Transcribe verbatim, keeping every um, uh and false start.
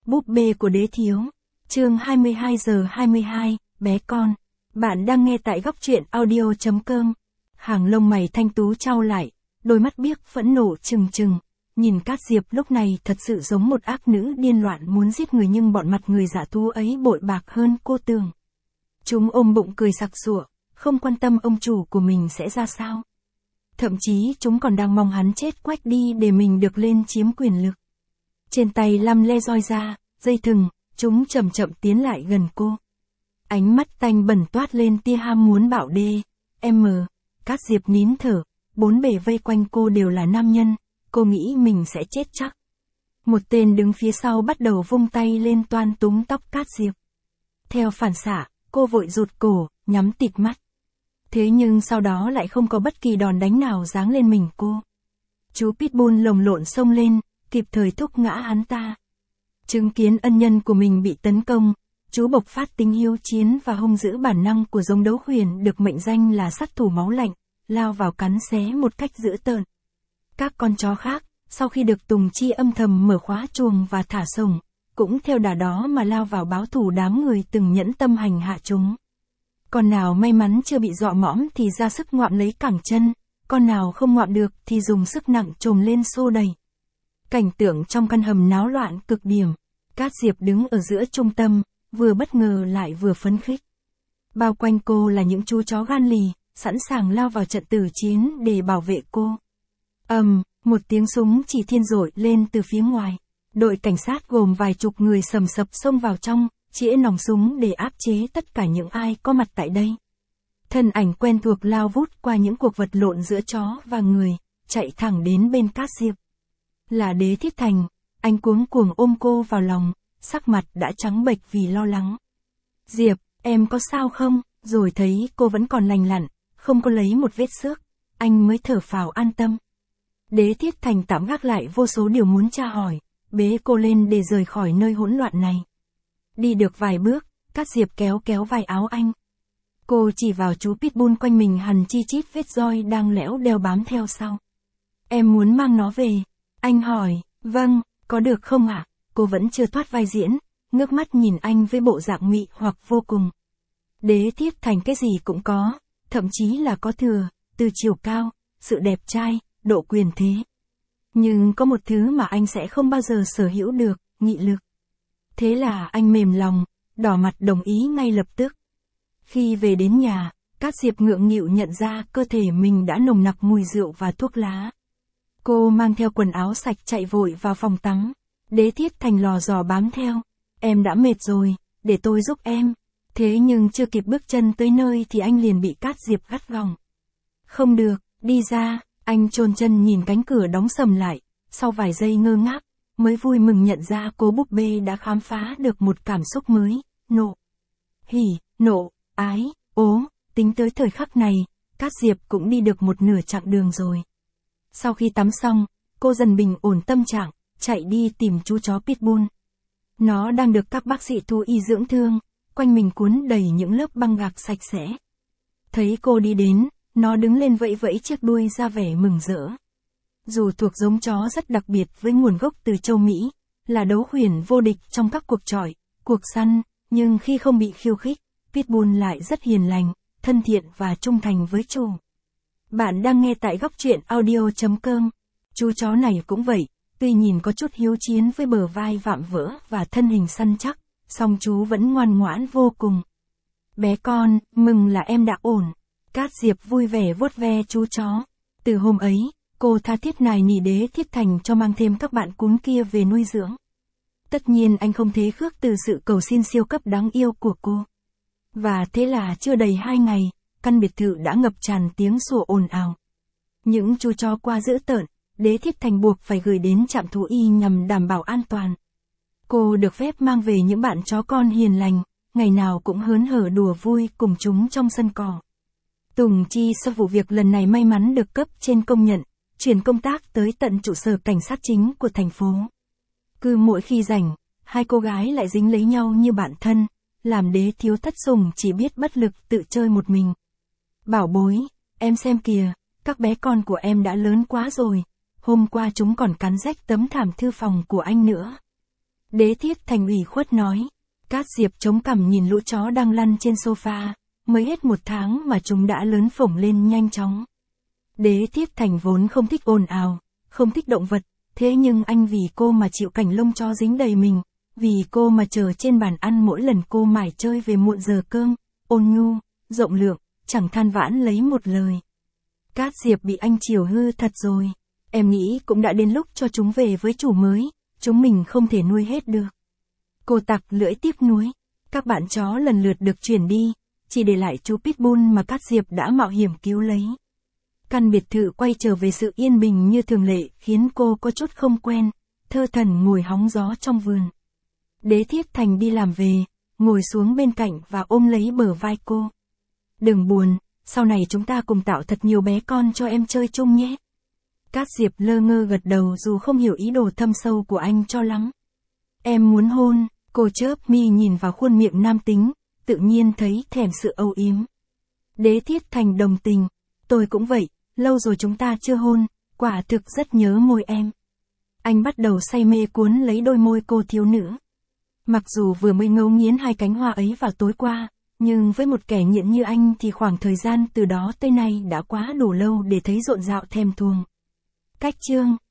Búp bê của đế thiếu. Chương hai mươi hai giờ hai mươi hai, bé con. Bạn đang nghe tại góc truyện audio chấm com. Hàng lông mày thanh tú trao lại, đôi mắt biếc phẫn nộ trừng trừng. Nhìn Cát Diệp lúc này thật sự giống một ác nữ điên loạn muốn giết người, nhưng bọn mặt người giả thú ấy bội bạc hơn cô tưởng. Chúng ôm bụng cười sặc sụa, không quan tâm ông chủ của mình sẽ ra sao. Thậm chí chúng còn đang mong hắn chết quách đi để mình được lên chiếm quyền lực. Trên tay lăm le roi ra, dây thừng, chúng chậm chậm tiến lại gần cô. Ánh mắt tanh bẩn toát lên tia ham muốn bạo đê. Em mờ, Cát Diệp nín thở, bốn bề vây quanh cô đều là nam nhân, cô nghĩ mình sẽ chết chắc. Một tên đứng phía sau bắt đầu vung tay lên toan túm tóc Cát Diệp. Theo phản xạ, cô vội rụt cổ, nhắm tịt mắt. Thế nhưng sau đó lại không có bất kỳ đòn đánh nào giáng lên mình cô. Chú Pitbull lồng lộn xông lên, kịp thời thúc ngã hắn ta. Chứng kiến ân nhân của mình bị tấn công, chú bộc phát tính hiếu chiến và hung dữ bản năng của giống đấu huyền được mệnh danh là sát thủ máu lạnh, lao vào cắn xé một cách dữ tợn. Các con chó khác, sau khi được Tùng Chi âm thầm mở khóa chuồng và thả sổng, cũng theo đà đó mà lao vào báo thù đám người từng nhẫn tâm hành hạ chúng. Con nào may mắn chưa bị dọa mõm thì ra sức ngoạm lấy cẳng chân, con nào không ngoạm được thì dùng sức nặng trồm lên xô đẩy. Cảnh tượng trong căn hầm náo loạn cực điểm. Cát Diệp đứng ở giữa trung tâm, vừa bất ngờ lại vừa phấn khích. Bao quanh cô là những chú chó gan lì, sẵn sàng lao vào trận tử chiến để bảo vệ cô. Ầm, um, một tiếng súng chỉ thiên rội lên từ phía ngoài. Đội cảnh sát gồm vài chục người sầm sập xông vào trong, chĩa nòng súng để áp chế tất cả những ai có mặt tại đây. Thân ảnh quen thuộc lao vút qua những cuộc vật lộn giữa chó và người, chạy thẳng đến bên Cát Diệp. Là Đế Thiết Thành, anh cuống cuồng ôm cô vào lòng, sắc mặt đã trắng bệch vì lo lắng. Diệp, em có sao không? Rồi thấy cô vẫn còn lành lặn, không có lấy một vết xước, anh mới thở phào an tâm. Đế Thiết Thành tạm gác lại vô số điều muốn tra hỏi, bế cô lên để rời khỏi nơi hỗn loạn này. Đi được vài bước, Cát Diệp kéo kéo vai áo anh. Cô chỉ vào chú Pitbull quanh mình hằn chi chít vết roi đang lẽo đeo bám theo sau. Em muốn mang nó về. Anh hỏi, vâng, có được không ạ? À? Cô vẫn chưa thoát vai diễn, ngước mắt nhìn anh với bộ dạng mị hoặc vô cùng. Đế Thiết Thành cái gì cũng có, thậm chí là có thừa, từ chiều cao, sự đẹp trai, độ quyền thế. Nhưng có một thứ mà anh sẽ không bao giờ sở hữu được, nghị lực. Thế là anh mềm lòng, đỏ mặt đồng ý ngay lập tức. Khi về đến nhà, Cát Diệp ngượng nghịu nhận ra cơ thể mình đã nồng nặc mùi rượu và thuốc lá. Cô mang theo quần áo sạch chạy vội vào phòng tắm. Đế Thiết Thành lò dò bám theo. Em đã mệt rồi, để tôi giúp em. Thế nhưng chưa kịp bước chân tới nơi thì anh liền bị Cát Diệp gắt gỏng. Không được, đi ra. Anh chôn chân nhìn cánh cửa đóng sầm lại. Sau vài giây ngơ ngác, mới vui mừng nhận ra cô búp bê đã khám phá được một cảm xúc mới, nộ. Hỉ, nộ, ái, ố, tính tới thời khắc này, Cát Diệp cũng đi được một nửa chặng đường rồi. Sau khi tắm xong, cô dần bình ổn tâm trạng, chạy đi tìm chú chó Pitbull. Nó đang được các bác sĩ thú y dưỡng thương, quanh mình cuốn đầy những lớp băng gạc sạch sẽ. Thấy cô đi đến, nó đứng lên vẫy vẫy chiếc đuôi ra vẻ mừng rỡ. Dù thuộc giống chó rất đặc biệt với nguồn gốc từ châu Mỹ, là đấu huyền vô địch trong các cuộc chọi, cuộc săn, nhưng khi không bị khiêu khích, Pitbull lại rất hiền lành, thân thiện và trung thành với chủ. Bạn đang nghe tại góc truyện audio chấm com. Chú chó này cũng vậy, tuy nhìn có chút hiếu chiến với bờ vai vạm vỡ và thân hình săn chắc, song chú vẫn ngoan ngoãn vô cùng. Bé con, mừng là em đã ổn. Cát Diệp vui vẻ vuốt ve chú chó. Từ hôm ấy, cô tha thiết nài nỉ Đế Thiết Thành cho mang thêm các bạn cún kia về nuôi dưỡng. Tất nhiên anh không thế khước từ sự cầu xin siêu cấp đáng yêu của cô. Và thế là chưa đầy hai ngày, căn biệt thự đã ngập tràn tiếng sủa ồn ào. Những chú chó qua dữ tợn, Đế Thiết Thành buộc phải gửi đến trạm thú y nhằm đảm bảo an toàn. Cô được phép mang về những bạn chó con hiền lành, ngày nào cũng hớn hở đùa vui cùng chúng trong sân cỏ. Tùng Chi sau vụ việc lần này may mắn được cấp trên công nhận, chuyển công tác tới tận trụ sở cảnh sát chính của thành phố. Cứ mỗi khi rảnh, hai cô gái lại dính lấy nhau như bạn thân, làm Đế thiếu thất sủng chỉ biết bất lực tự chơi một mình. Bảo bối, em xem kìa, các bé con của em đã lớn quá rồi, hôm qua chúng còn cắn rách tấm thảm thư phòng của anh nữa. Đế Thiết Thành ủy khuất nói. Cát Diệp chống cằm nhìn lũ chó đang lăn trên sofa, mới hết một tháng mà chúng đã lớn phổng lên nhanh chóng. Đế Thiết Thành vốn không thích ồn ào, không thích động vật, thế nhưng anh vì cô mà chịu cảnh lông chó dính đầy mình, vì cô mà chờ trên bàn ăn mỗi lần cô mải chơi về muộn giờ cơm, ôn nhu, rộng lượng, chẳng than vãn lấy một lời. Cát Diệp bị anh chiều hư thật rồi, em nghĩ cũng đã đến lúc cho chúng về với chủ mới, chúng mình không thể nuôi hết được. Cô tặc lưỡi tiếc nuối, các bạn chó lần lượt được chuyển đi, chỉ để lại chú Pitbull mà Cát Diệp đã mạo hiểm cứu lấy. Căn biệt thự quay trở về sự yên bình như thường lệ khiến cô có chút không quen, thơ thẩn ngồi hóng gió trong vườn. Đế Thiết Thành đi làm về, ngồi xuống bên cạnh và ôm lấy bờ vai cô. Đừng buồn, sau này chúng ta cùng tạo thật nhiều bé con cho em chơi chung nhé. Cát Diệp lơ ngơ gật đầu dù không hiểu ý đồ thâm sâu của anh cho lắm. Em muốn hôn, cô chớp mi nhìn vào khuôn miệng nam tính, tự nhiên thấy thèm sự âu yếm. Đế Thiết Thành đồng tình, tôi cũng vậy, lâu rồi chúng ta chưa hôn, quả thực rất nhớ môi em. Anh bắt đầu say mê cuốn lấy đôi môi cô thiếu nữ. Mặc dù vừa mới ngấu nghiến hai cánh hoa ấy vào tối qua, nhưng với một kẻ nghiện như anh thì khoảng thời gian từ đó tới nay đã quá đủ lâu để thấy rộn rạo thèm thuồng. Cách chương